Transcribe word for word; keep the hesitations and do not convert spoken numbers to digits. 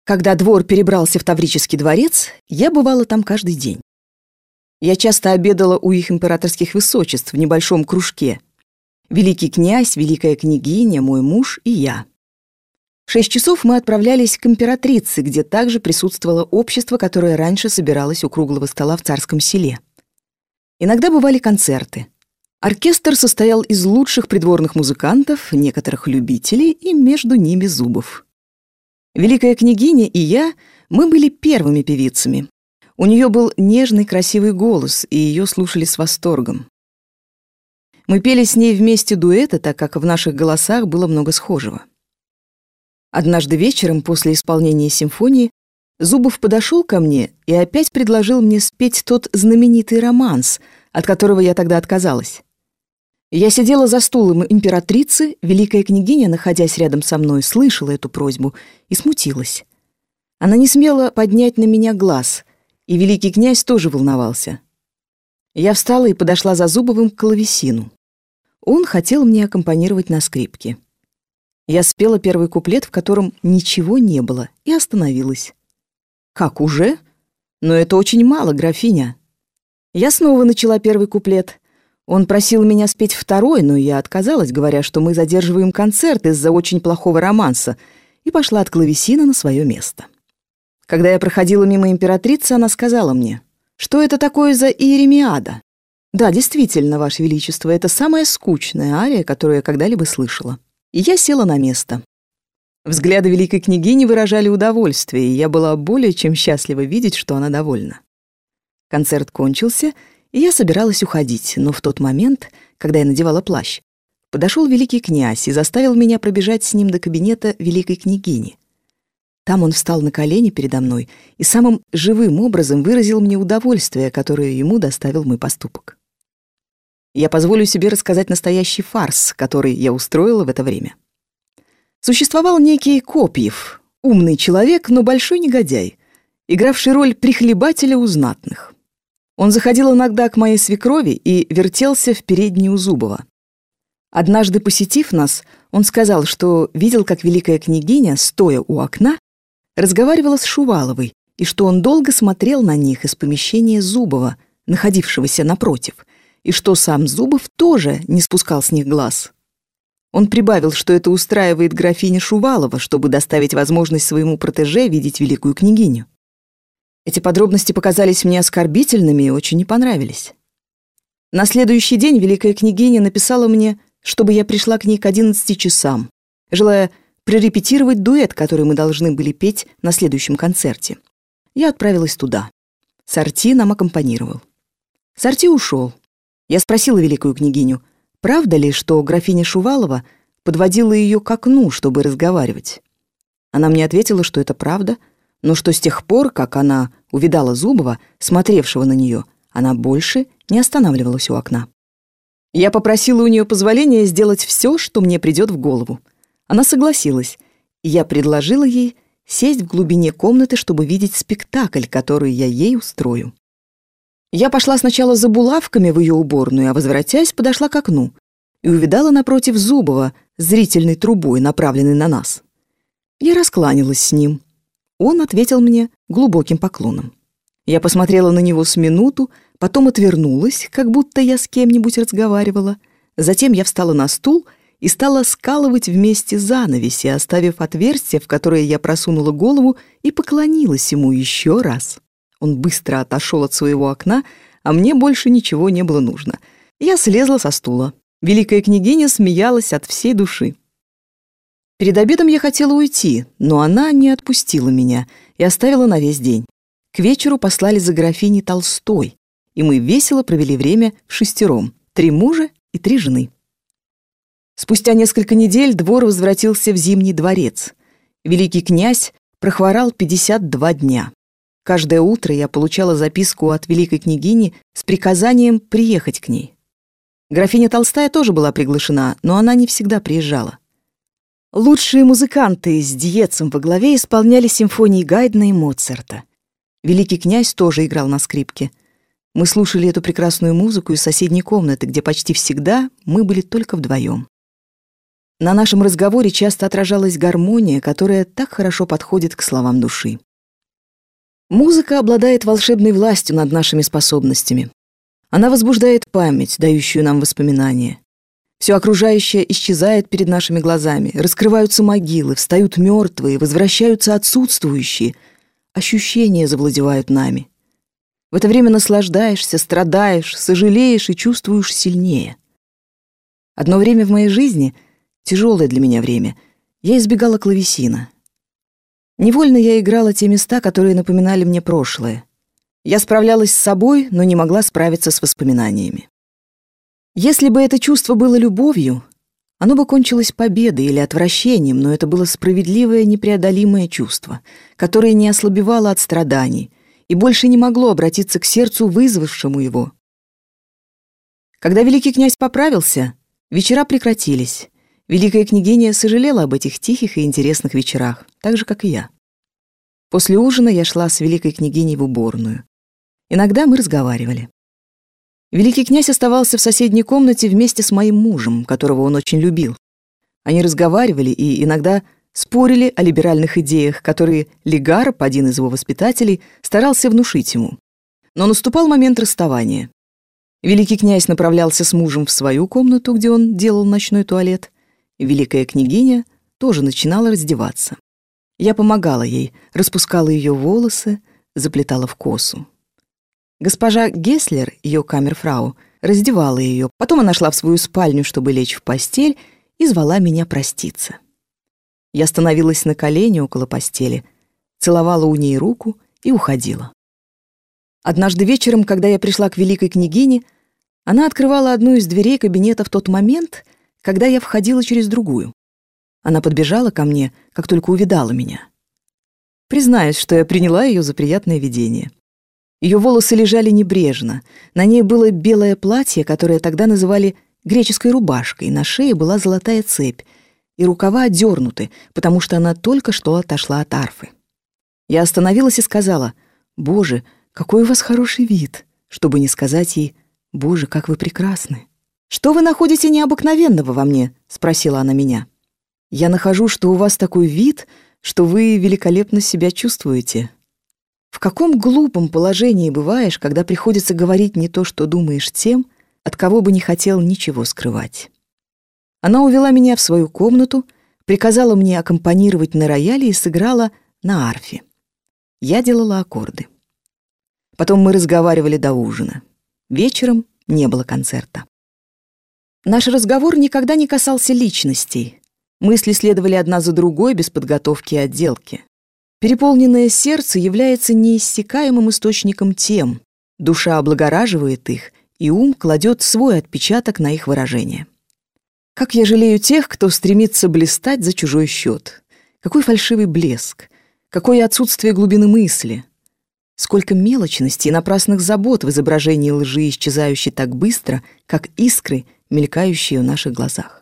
Когда двор перебрался в Таврический дворец, я бывала там каждый день. Я часто обедала у их императорских высочеств в небольшом кружке. Великий князь, великая княгиня, мой муж и я. В шесть часов мы отправлялись к императрице, где также присутствовало общество, которое раньше собиралось у круглого стола в Царском селе. Иногда бывали концерты. Оркестр состоял из лучших придворных музыкантов, некоторых любителей и между ними Зубов. Великая княгиня и я, мы были первыми певицами. У нее был нежный, красивый голос, и ее слушали с восторгом. Мы пели с ней вместе дуэты, так как в наших голосах было много схожего. Однажды вечером, после исполнения симфонии, Зубов подошел ко мне и опять предложил мне спеть тот знаменитый романс, от которого я тогда отказалась. Я сидела за стулом императрицы, великая княгиня, находясь рядом со мной, слышала эту просьбу и смутилась. Она не смела поднять на меня глаз, и великий князь тоже волновался. Я встала и подошла за Зубовым к клавесину. Он хотел мне аккомпанировать на скрипке. Я спела первый куплет, в котором ничего не было, и остановилась. «Как, уже? Но это очень мало, графиня». Я снова начала первый куплет. Он просил меня спеть второй, но я отказалась, говоря, что мы задерживаем концерт из-за очень плохого романса, и пошла от клавесина на свое место. Когда я проходила мимо императрицы, она сказала мне: «Что это такое за Иеремиада?» «Да, действительно, Ваше Величество, это самая скучная ария, которую я когда-либо слышала». И я села на место. Взгляды великой княгини выражали удовольствие, и я была более чем счастлива видеть, что она довольна. Концерт кончился, и я собиралась уходить, но в тот момент, когда я надевала плащ, подошел великий князь и заставил меня пробежать с ним до кабинета великой княгини. Там он встал на колени передо мной и самым живым образом выразил мне удовольствие, которое ему доставил мой поступок. Я позволю себе рассказать настоящий фарс, который я устроила в это время. Существовал некий Копьев, умный человек, но большой негодяй, игравший роль прихлебателя у знатных. Он заходил иногда к моей свекрови и вертелся в передней у Зубова. Однажды, посетив нас, он сказал, что видел, как великая княгиня, стоя у окна, разговаривала с Шуваловой, и что он долго смотрел на них из помещения Зубова, находившегося напротив, и что сам Зубов тоже не спускал с них глаз. Он прибавил, что это устраивает графиня Шувалова, чтобы доставить возможность своему протеже видеть великую княгиню. Эти подробности показались мне оскорбительными и очень не понравились. На следующий день великая княгиня написала мне, чтобы я пришла к ней к одиннадцати часам, желая прорепетировать дуэт, который мы должны были петь на следующем концерте. Я отправилась туда. Сорти нам аккомпанировал. Сорти ушел. Я спросила великую княгиню, правда ли, что графиня Шувалова подводила ее к окну, чтобы разговаривать. Она мне ответила, что это правда, но что с тех пор, как она увидала Зубова, смотревшего на нее, она больше не останавливалась у окна. Я попросила у нее позволения сделать все, что мне придет в голову. Она согласилась, и я предложила ей сесть в глубине комнаты, чтобы видеть спектакль, который я ей устрою. Я пошла сначала за булавками в ее уборную, а, возвратясь, подошла к окну и увидала напротив Зубова с зрительной трубой, направленной на нас. Я раскланялась с ним. Он ответил мне глубоким поклоном. Я посмотрела на него с минуту, потом отвернулась, как будто я с кем-нибудь разговаривала. Затем я встала на стул и стала скалывать вместе занавеси, оставив отверстие, в которое я просунула голову, и поклонилась ему еще раз. Он быстро отошел от своего окна, а мне больше ничего не было нужно. Я слезла со стула. Великая княгиня смеялась от всей души. Перед обедом я хотела уйти, но она не отпустила меня и оставила на весь день. К вечеру послали за графиней Толстой, и мы весело провели время вшестером, три мужа и три жены. Спустя несколько недель двор возвратился в Зимний дворец. Великий князь прохворал пятьдесят два дня. Каждое утро я получала записку от великой княгини с приказанием приехать к ней. Графиня Толстая тоже была приглашена, но она не всегда приезжала. Лучшие музыканты с Диецем во главе исполняли симфонии Гайдна и Моцарта. Великий князь тоже играл на скрипке. Мы слушали эту прекрасную музыку из соседней комнаты, где почти всегда мы были только вдвоем. На нашем разговоре часто отражалась гармония, которая так хорошо подходит к словам души. Музыка обладает волшебной властью над нашими способностями. Она возбуждает память, дающую нам воспоминания. Все окружающее исчезает перед нашими глазами, раскрываются могилы, встают мертвые, возвращаются отсутствующие. Ощущения завладевают нами. В это время наслаждаешься, страдаешь, сожалеешь и чувствуешь сильнее. Одно время в моей жизни, тяжелое для меня время, я избегала клавесина. Невольно я играла те места, которые напоминали мне прошлое. Я справлялась с собой, но не могла справиться с воспоминаниями. Если бы это чувство было любовью, оно бы кончилось победой или отвращением, но это было справедливое, непреодолимое чувство, которое не ослабевало от страданий и больше не могло обратиться к сердцу, вызвавшему его. Когда великий князь поправился, вечера прекратились. Великая княгиня сожалела об этих тихих и интересных вечерах, так же, как и я. После ужина я шла с великой княгиней в уборную. Иногда мы разговаривали. Великий князь оставался в соседней комнате вместе с моим мужем, которого он очень любил. Они разговаривали и иногда спорили о либеральных идеях, которые Легарб, один из его воспитателей, старался внушить ему. Но наступал момент расставания. Великий князь направлялся с мужем в свою комнату, где он делал ночной туалет. Великая княгиня тоже начинала раздеваться. Я помогала ей, распускала ее волосы, заплетала в косу. Госпожа Гесслер, ее камерфрау, раздевала ее. Потом она шла в свою спальню, чтобы лечь в постель, и звала меня проститься. Я становилась на колени около постели, целовала у ней руку и уходила. Однажды вечером, когда я пришла к великой княгине, она открывала одну из дверей кабинета в тот момент, когда я входила через другую. Она подбежала ко мне, как только увидала меня. Признаюсь, что я приняла ее за приятное видение. Ее волосы лежали небрежно, на ней было белое платье, которое тогда называли греческой рубашкой, на шее была золотая цепь, и рукава отдернуты, потому что она только что отошла от арфы. Я остановилась и сказала: «Боже, какой у вас хороший вид», чтобы не сказать ей: «Боже, как вы прекрасны». «Что вы находите необыкновенного во мне?» — спросила она меня. «Я нахожу, что у вас такой вид, что вы великолепно себя чувствуете». В каком глупом положении бываешь, когда приходится говорить не то, что думаешь, тем, от кого бы не хотел ничего скрывать. Она увела меня в свою комнату, приказала мне аккомпанировать на рояле и сыграла на арфе. Я делала аккорды. Потом мы разговаривали до ужина. Вечером не было концерта. Наш разговор никогда не касался личностей. Мысли следовали одна за другой без подготовки и отделки. Переполненное сердце является неиссякаемым источником тем, душа облагораживает их, и ум кладет свой отпечаток на их выражение. Как я жалею тех, кто стремится блистать за чужой счет. Какой фальшивый блеск, какое отсутствие глубины мысли. Сколько мелочности и напрасных забот в изображении лжи, исчезающей так быстро, как искры, мелькающие в наших глазах.